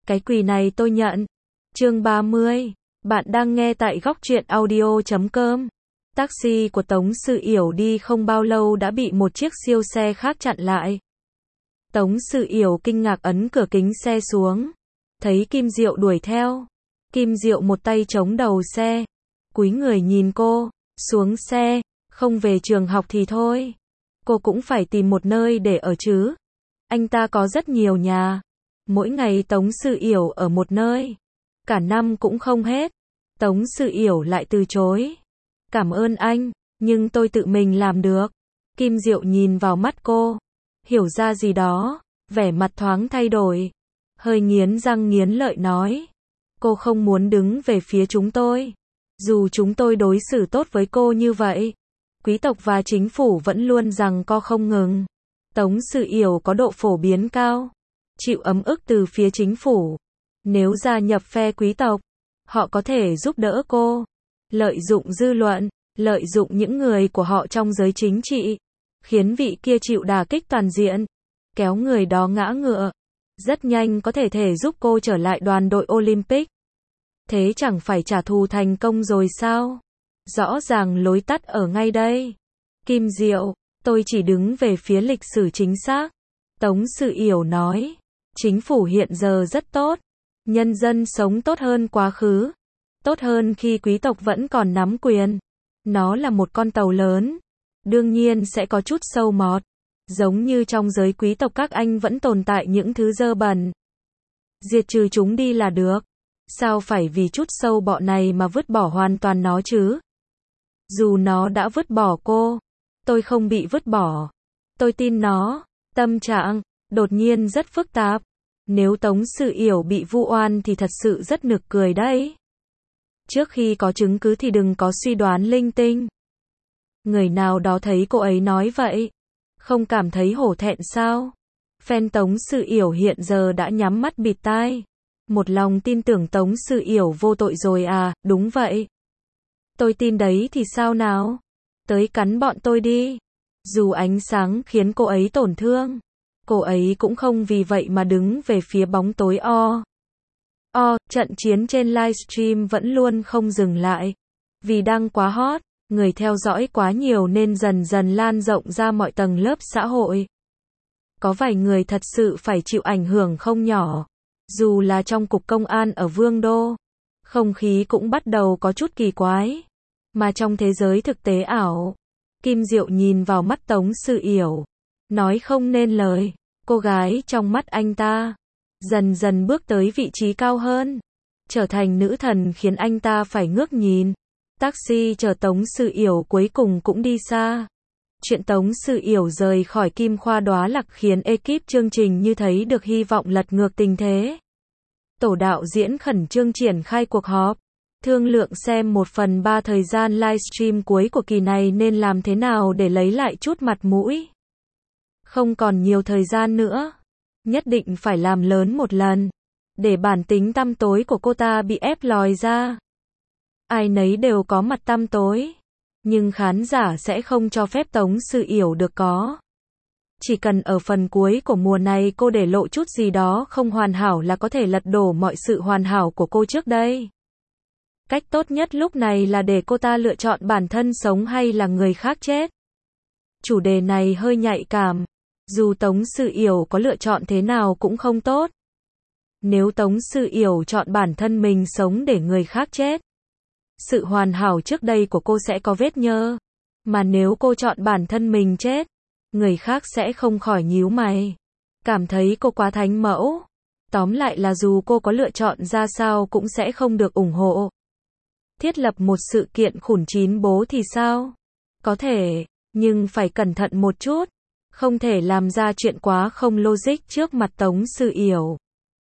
Cái quỳ này tôi nhận. Chương 30. Bạn đang nghe tại góc truyện audio.com. Taxi của Tống Sự Yểu đi không bao lâu đã bị một chiếc siêu xe khác chặn lại. Tống Sự Yểu kinh ngạc ấn cửa kính xe xuống. Thấy Kim Diệu đuổi theo. Kim Diệu một tay chống đầu xe. Cúi người nhìn cô. Xuống xe. Không về trường học thì thôi. Cô cũng phải tìm một nơi để ở chứ. Anh ta có rất nhiều nhà. Mỗi ngày Tống Sự Yểu ở một nơi. Cả năm cũng không hết. Tống Sự Yểu lại từ chối. Cảm ơn anh, nhưng tôi tự mình làm được. Kim Diệu nhìn vào mắt cô. Hiểu ra gì đó. Vẻ mặt thoáng thay đổi. Hơi nghiến răng nghiến lợi nói. Cô không muốn đứng về phía chúng tôi. Dù chúng tôi đối xử tốt với cô như vậy. Quý tộc và chính phủ vẫn luôn giằng co không ngừng. Tống Sự Yểu có độ phổ biến cao. Chịu ấm ức từ phía chính phủ. Nếu gia nhập phe quý tộc, họ có thể giúp đỡ cô. Lợi dụng dư luận, lợi dụng những người của họ trong giới chính trị. Khiến vị kia chịu đả kích toàn diện. Kéo người đó ngã ngựa. Rất nhanh có thể giúp cô trở lại đoàn đội Olympic. Thế chẳng phải trả thù thành công rồi sao? Rõ ràng lối tắt ở ngay đây. Kim Diệu, tôi chỉ đứng về phía lịch sử chính xác. Tống Sự Yểu nói. Chính phủ hiện giờ rất tốt. Nhân dân sống tốt hơn quá khứ. Tốt hơn khi quý tộc vẫn còn nắm quyền. Nó là một con tàu lớn. Đương nhiên sẽ có chút sâu mọt. Giống như trong giới quý tộc các anh vẫn tồn tại những thứ dơ bẩn. Diệt trừ chúng đi là được. Sao phải vì chút sâu bọ này mà vứt bỏ hoàn toàn nó chứ? Dù nó đã vứt bỏ cô, tôi không bị vứt bỏ. Tôi tin nó. Tâm trạng đột nhiên rất phức tạp. Nếu Tống Sự Yểu bị vu oan thì thật sự rất nực cười đấy. Trước khi có chứng cứ thì đừng có suy đoán linh tinh. Người nào đó thấy cô ấy nói vậy, không cảm thấy hổ thẹn sao? Fan Tống Sự Yểu hiện giờ đã nhắm mắt bịt tai. Một lòng tin tưởng Tống Sự Yểu vô tội rồi à? Đúng vậy. Tôi tin đấy thì sao nào? Tới cắn bọn tôi đi. Dù ánh sáng khiến cô ấy tổn thương, cô ấy cũng không vì vậy mà đứng về phía bóng tối trận chiến trên livestream vẫn luôn không dừng lại. Vì đang quá hot, người theo dõi quá nhiều nên dần dần lan rộng ra mọi tầng lớp xã hội. Có vài người thật sự phải chịu ảnh hưởng không nhỏ. Dù là trong cục công an ở Vương Đô, không khí cũng bắt đầu có chút kỳ quái. Mà trong thế giới thực tế ảo, Kim Diệu nhìn vào mắt Tống Sự Yểu, nói không nên lời. Cô gái trong mắt anh ta dần dần bước tới vị trí cao hơn, trở thành nữ thần khiến anh ta phải ngước nhìn. Taxi chở Tống Sự Yểu cuối cùng cũng đi xa. Chuyện Tống Sự Yểu rời khỏi Kim Khoa Đóa Lạc khiến ekip chương trình như thấy được hy vọng lật ngược tình thế. Tổ đạo diễn khẩn trương triển khai cuộc họp, thương lượng xem 1/3 thời gian livestream cuối của kỳ này nên làm thế nào để lấy lại chút mặt mũi. Không còn nhiều thời gian nữa. Nhất định phải làm lớn một lần. Để bản tính tăm tối của cô ta bị ép lòi ra. Ai nấy đều có mặt tăm tối. Nhưng khán giả sẽ không cho phép Tống Sự Yểu được có. Chỉ cần ở phần cuối của mùa này cô để lộ chút gì đó không hoàn hảo là có thể lật đổ mọi sự hoàn hảo của cô trước đây. Cách tốt nhất lúc này là để cô ta lựa chọn bản thân sống hay là người khác chết. Chủ đề này hơi nhạy cảm. Dù Tống Sự Yểu có lựa chọn thế nào cũng không tốt. Nếu Tống Sự Yểu chọn bản thân mình sống để người khác chết, sự hoàn hảo trước đây của cô sẽ có vết nhơ. Mà nếu cô chọn bản thân mình chết, người khác sẽ không khỏi nhíu mày, cảm thấy cô quá thánh mẫu. Tóm lại là dù cô có lựa chọn ra sao cũng sẽ không được ủng hộ. Thiết lập một sự kiện khủng chín bố thì sao? Có thể, nhưng phải cẩn thận một chút. Không thể làm ra chuyện quá không logic trước mặt Tống Sự Yểu.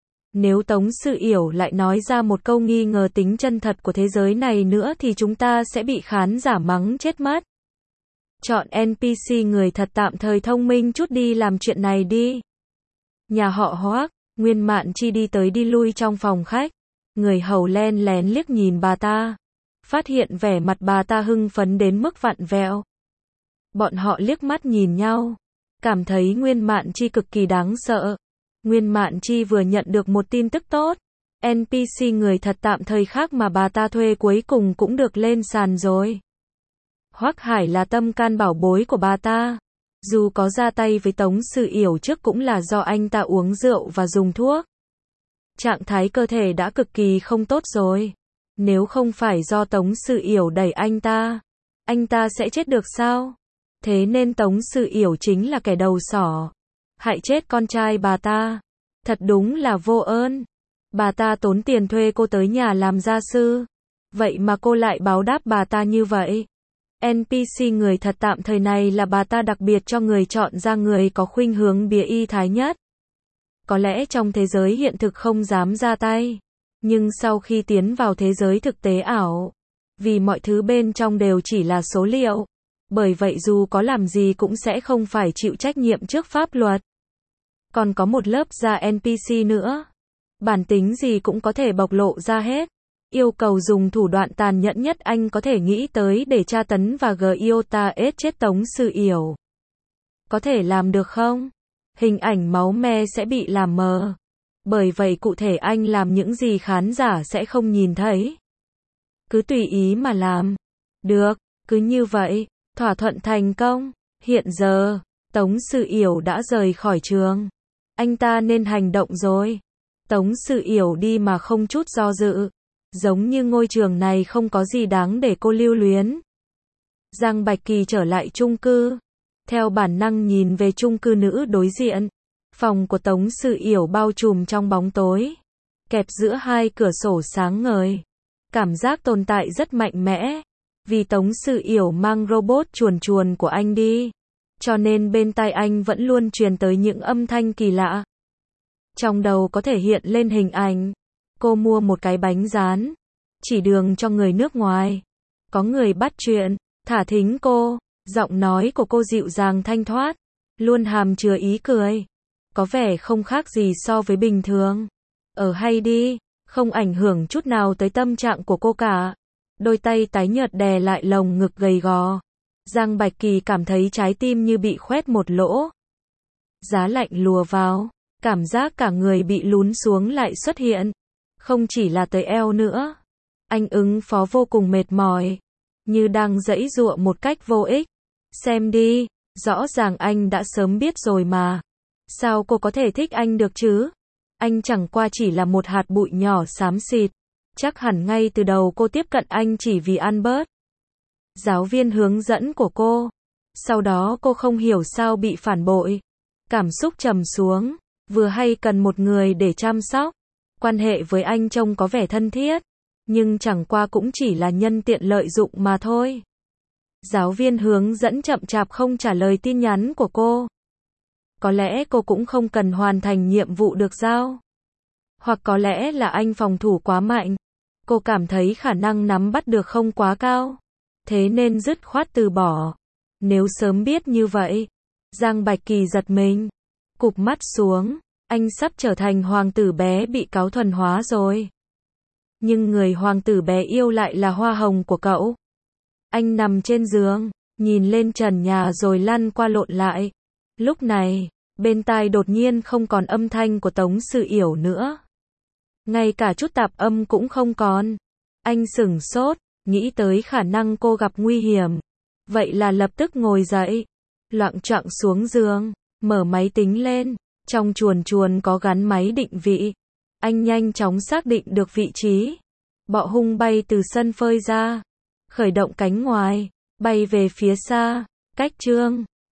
Nếu Tống Sự Yểu lại nói ra một câu nghi ngờ tính chân thật của thế giới này nữa thì chúng ta sẽ bị khán giả mắng chết mất. Chọn NPC người thật tạm thời thông minh chút đi làm chuyện này đi. Nhà họ Hoác, Nguyên Mạn Chi đi tới đi lui trong phòng khách. Người hầu len lén liếc nhìn bà ta. Phát hiện vẻ mặt bà ta hưng phấn đến mức vặn vẹo. Bọn họ liếc mắt nhìn nhau. Cảm thấy Nguyên Mạn Chi cực kỳ đáng sợ. Nguyên Mạn Chi vừa nhận được một tin tức tốt. NPC người thật tạm thời khác mà bà ta thuê cuối cùng cũng được lên sàn rồi. Hoắc Hải là tâm can bảo bối của bà ta. Dù có ra tay với Tống Sự Yểu trước cũng là do anh ta uống rượu và dùng thuốc. Trạng thái cơ thể đã cực kỳ không tốt rồi. Nếu không phải do Tống Sự Yểu đẩy anh ta sẽ chết được sao? Thế nên Tống Sự Yểu chính là kẻ đầu sỏ. Hại chết con trai bà ta. Thật đúng là vô ơn. Bà ta tốn tiền thuê cô tới nhà làm gia sư. Vậy mà cô lại báo đáp bà ta như vậy. NPC người thật tạm thời này là bà ta đặc biệt cho người chọn ra người có khuynh hướng bía y thái nhất. Có lẽ trong thế giới hiện thực không dám ra tay. Nhưng sau khi tiến vào thế giới thực tế ảo, vì mọi thứ bên trong đều chỉ là số liệu, bởi vậy dù có làm gì cũng sẽ không phải chịu trách nhiệm trước pháp luật. Còn có một lớp da NPC nữa. Bản tính gì cũng có thể bộc lộ ra hết. Yêu cầu dùng thủ đoạn tàn nhẫn nhất anh có thể nghĩ tới để tra tấn và giota chết Tống Sự Yểu. Có thể làm được không? Hình ảnh máu me sẽ bị làm mờ. Bởi vậy cụ thể anh làm những gì khán giả sẽ không nhìn thấy. Cứ tùy ý mà làm. Được, cứ như vậy, thỏa thuận thành công. Hiện giờ, Tống Sự Yểu đã rời khỏi trường. Anh ta nên hành động rồi. Tống Sự Yểu đi mà không chút do dự. Giống như ngôi trường này không có gì đáng để cô lưu luyến. Giang Bạch Kỳ trở lại chung cư. Theo bản năng nhìn về chung cư nữ đối diện. Phòng của Tống Sự Yểu bao trùm trong bóng tối. Kẹp giữa hai cửa sổ sáng ngời. Cảm giác tồn tại rất mạnh mẽ. Vì Tống Sự Yểu mang robot chuồn chuồn của anh đi. Cho nên bên tai anh vẫn luôn truyền tới những âm thanh kỳ lạ. Trong đầu có thể hiện lên hình ảnh. Cô mua một cái bánh rán. Chỉ đường cho người nước ngoài. Có người bắt chuyện. Thả thính cô. Giọng nói của cô dịu dàng thanh thoát. Luôn hàm chứa ý cười. Có vẻ không khác gì so với bình thường. Ở hay đi. Không ảnh hưởng chút nào tới tâm trạng của cô cả. Đôi tay tái nhợt đè lại lồng ngực gầy gò. Giang Bạch Kỳ cảm thấy trái tim như bị khoét một lỗ. Giá lạnh lùa vào. Cảm giác cả người bị lún xuống lại xuất hiện. Không chỉ là tới eo nữa. Anh ứng phó vô cùng mệt mỏi. Như đang giãy giụa một cách vô ích. Xem đi, rõ ràng anh đã sớm biết rồi mà. Sao cô có thể thích anh được chứ? Anh chẳng qua chỉ là một hạt bụi nhỏ xám xịt. Chắc hẳn ngay từ đầu cô tiếp cận anh chỉ vì ăn bớt. Giáo viên hướng dẫn của cô. Sau đó cô không hiểu sao bị phản bội. Cảm xúc trầm xuống. Vừa hay cần một người để chăm sóc. Quan hệ với anh trông có vẻ thân thiết. Nhưng chẳng qua cũng chỉ là nhân tiện lợi dụng mà thôi. Giáo viên hướng dẫn chậm chạp không trả lời tin nhắn của cô. Có lẽ cô cũng không cần hoàn thành nhiệm vụ được giao. Hoặc có lẽ là anh phòng thủ quá mạnh. Cô cảm thấy khả năng nắm bắt được không quá cao. Thế nên dứt khoát từ bỏ. Nếu sớm biết như vậy. Giang Bạch Kỳ giật mình. Cụp mắt xuống. Anh sắp trở thành hoàng tử bé bị cáo thuần hóa rồi. Nhưng người hoàng tử bé yêu lại là hoa hồng của cậu. Anh nằm trên giường, nhìn lên trần nhà rồi lăn qua lộn lại. Lúc này, bên tai đột nhiên không còn âm thanh của Tống Sự Yểu nữa. Ngay cả chút tạp âm cũng không còn. Anh sửng sốt, nghĩ tới khả năng cô gặp nguy hiểm. Vậy là lập tức ngồi dậy, loạng choạng xuống giường, mở máy tính lên. Trong chuồn chuồn có gắn máy định vị. Anh nhanh chóng xác định được vị trí. Bọ hung bay từ sân phơi ra. Khởi động cánh ngoài. Bay về phía xa. Cách chương